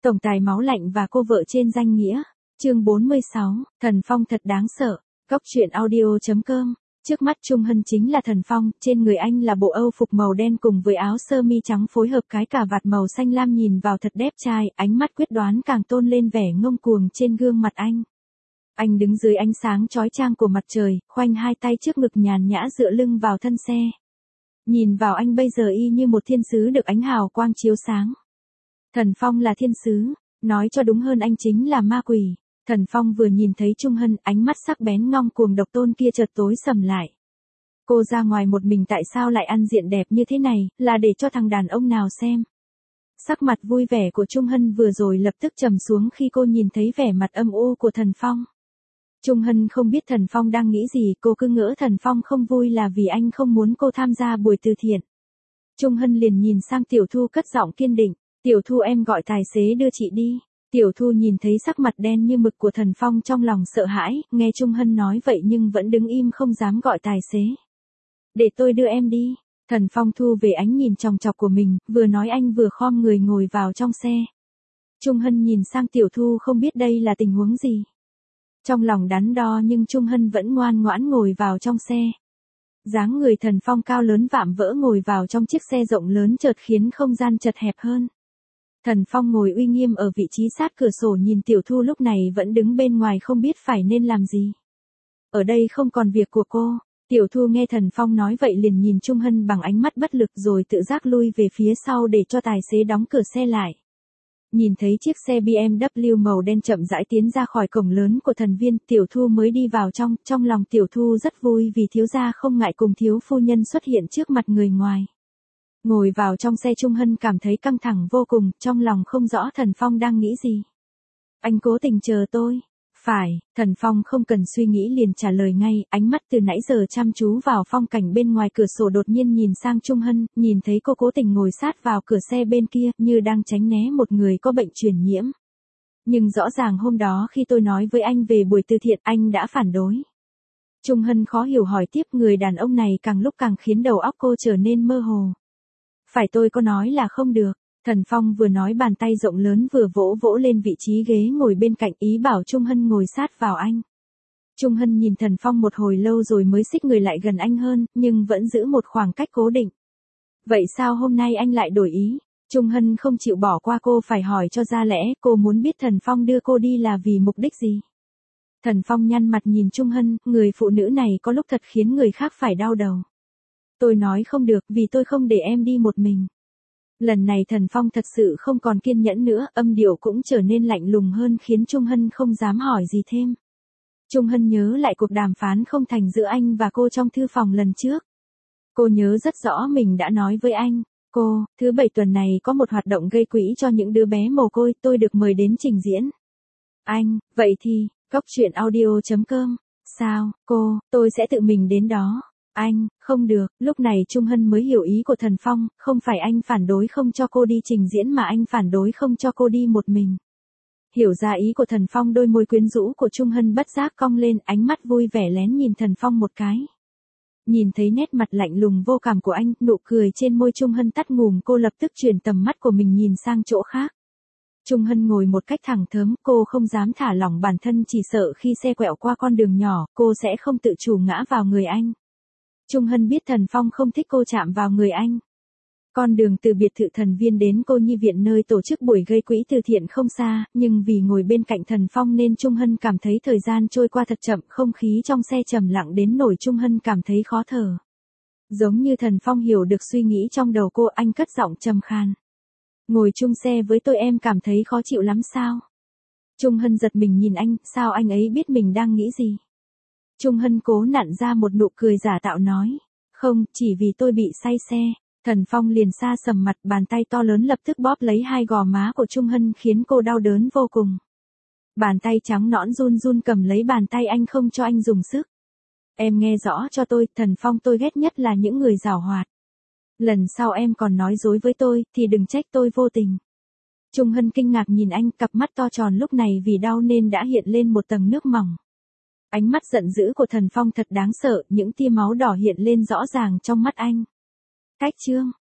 Tổng tài máu lạnh và cô vợ trên danh nghĩa. Chương 46, Thần Phong thật đáng sợ. Góc truyện audio.com. Trước mắt Trung Hân chính là Thần Phong, trên người anh là bộ Âu phục màu đen cùng với áo sơ mi trắng phối hợp cái cà vạt màu xanh lam, nhìn vào thật đẹp trai, ánh mắt quyết đoán càng tôn lên vẻ ngông cuồng trên gương mặt anh. Anh đứng dưới ánh sáng chói chang của mặt trời, khoanh hai tay trước ngực nhàn nhã dựa lưng vào thân xe. Nhìn vào anh bây giờ y như một thiên sứ được ánh hào quang chiếu sáng. Thần Phong là thiên sứ, nói cho đúng hơn anh chính là ma quỷ. Thần Phong vừa nhìn thấy Trung Hân, ánh mắt sắc bén ngông cuồng độc tôn kia chợt tối sầm lại. Cô ra ngoài một mình tại sao lại ăn diện đẹp như thế này, là để cho thằng đàn ông nào xem. Sắc mặt vui vẻ của Trung Hân vừa rồi lập tức trầm xuống khi cô nhìn thấy vẻ mặt âm u của Thần Phong. Trung Hân không biết Thần Phong đang nghĩ gì, cô cứ ngỡ Thần Phong không vui là vì anh không muốn cô tham gia buổi từ thiện. Trung Hân liền nhìn sang Tiểu Thu cất giọng kiên định, Tiểu Thu em gọi tài xế đưa chị đi. Tiểu Thu nhìn thấy sắc mặt đen như mực của Thần Phong trong lòng sợ hãi, nghe Trung Hân nói vậy nhưng vẫn đứng im không dám gọi tài xế. Để tôi đưa em đi. Thần Phong thu về ánh nhìn chòng chọc của mình, vừa nói anh vừa khom người ngồi vào trong xe. Trung Hân nhìn sang Tiểu Thu không biết đây là tình huống gì. Trong lòng đắn đo nhưng Trung Hân vẫn ngoan ngoãn ngồi vào trong xe. Dáng người Thần Phong cao lớn vạm vỡ ngồi vào trong chiếc xe rộng lớn chợt khiến không gian chật hẹp hơn. Thần Phong ngồi uy nghiêm ở vị trí sát cửa sổ nhìn Tiểu Thu lúc này vẫn đứng bên ngoài không biết phải nên làm gì. Ở đây không còn việc của cô. Tiểu Thu nghe Thần Phong nói vậy liền nhìn Trung Hân bằng ánh mắt bất lực rồi tự giác lui về phía sau để cho tài xế đóng cửa xe lại. Nhìn thấy chiếc xe BMW màu đen chậm rãi tiến ra khỏi cổng lớn của thần viên, Tiểu Thu mới đi vào trong lòng Tiểu Thu rất vui vì thiếu gia không ngại cùng thiếu phu nhân xuất hiện trước mặt người ngoài. Ngồi vào trong xe Trung Hân cảm thấy căng thẳng vô cùng, trong lòng không rõ Thần Phong đang nghĩ gì. Anh cố tình chờ tôi. Phải, Thần Phong không cần suy nghĩ liền trả lời ngay, ánh mắt từ nãy giờ chăm chú vào phong cảnh bên ngoài cửa sổ đột nhiên nhìn sang Trung Hân, nhìn thấy cô cố tình ngồi sát vào cửa xe bên kia, như đang tránh né một người có bệnh truyền nhiễm. Nhưng rõ ràng hôm đó khi tôi nói với anh về buổi từ thiện, anh đã phản đối. Trung Hân khó hiểu hỏi tiếp, người đàn ông này càng lúc càng khiến đầu óc cô trở nên mơ hồ. Phải tôi có nói là không được. Thần Phong vừa nói bàn tay rộng lớn vừa vỗ vỗ lên vị trí ghế ngồi bên cạnh ý bảo Trung Hân ngồi sát vào anh. Trung Hân nhìn Thần Phong một hồi lâu rồi mới xích người lại gần anh hơn, nhưng vẫn giữ một khoảng cách cố định. Vậy sao hôm nay anh lại đổi ý? Trung Hân không chịu bỏ qua cô phải hỏi cho ra lẽ, cô muốn biết Thần Phong đưa cô đi là vì mục đích gì? Thần Phong nhăn mặt nhìn Trung Hân, người phụ nữ này có lúc thật khiến người khác phải đau đầu. Tôi nói không được vì tôi không để em đi một mình. Lần này Thần Phong thật sự không còn kiên nhẫn nữa, âm điệu cũng trở nên lạnh lùng hơn khiến Trung Hân không dám hỏi gì thêm. Trung Hân nhớ lại cuộc đàm phán không thành giữa anh và cô trong thư phòng lần trước. Cô nhớ rất rõ mình đã nói với anh, thứ 7 tuần này có một hoạt động gây quỹ cho những đứa bé mồ côi, tôi được mời đến trình diễn. Anh, vậy thì, góc truyện audio.com, sao, tôi sẽ tự mình đến đó. Anh, không được, lúc này Trung Hân mới hiểu ý của Thần Phong, không phải anh phản đối không cho cô đi trình diễn mà anh phản đối không cho cô đi một mình. Hiểu ra ý của Thần Phong, đôi môi quyến rũ của Trung Hân bất giác cong lên, ánh mắt vui vẻ lén nhìn Thần Phong một cái. Nhìn thấy nét mặt lạnh lùng vô cảm của anh, nụ cười trên môi Trung Hân tắt ngùm, cô lập tức chuyển tầm mắt của mình nhìn sang chỗ khác. Trung Hân ngồi một cách thẳng thớm, cô không dám thả lỏng bản thân, chỉ sợ khi xe quẹo qua con đường nhỏ, cô sẽ không tự chủ ngã vào người anh. Trung Hân biết Thần Phong không thích cô chạm vào người anh. Con đường từ biệt thự thần viên đến cô nhi viện nơi tổ chức buổi gây quỹ từ thiện không xa, nhưng vì ngồi bên cạnh Thần Phong nên Trung Hân cảm thấy thời gian trôi qua thật chậm, không khí trong xe trầm lặng đến nỗi Trung Hân cảm thấy khó thở. Giống như Thần Phong hiểu được suy nghĩ trong đầu cô, anh cất giọng trầm khan. Ngồi chung xe với tôi em cảm thấy khó chịu lắm sao? Trung Hân giật mình nhìn anh, sao anh ấy biết mình đang nghĩ gì? Trung Hân cố nặn ra một nụ cười giả tạo nói, không, chỉ vì tôi bị say xe. Thần Phong liền xa sầm mặt, bàn tay to lớn lập tức bóp lấy hai gò má của Trung Hân khiến cô đau đớn vô cùng. Bàn tay trắng nõn run run cầm lấy bàn tay anh không cho anh dùng sức. Em nghe rõ cho tôi, Thần Phong, tôi ghét nhất là những người giảo hoạt. Lần sau em còn nói dối với tôi, thì đừng trách tôi vô tình. Trung Hân kinh ngạc nhìn anh, cặp mắt to tròn lúc này vì đau nên đã hiện lên một tầng nước mỏng. Ánh mắt giận dữ của Thần Phong thật đáng sợ, những tia máu đỏ hiện lên rõ ràng trong mắt anh. Cách chương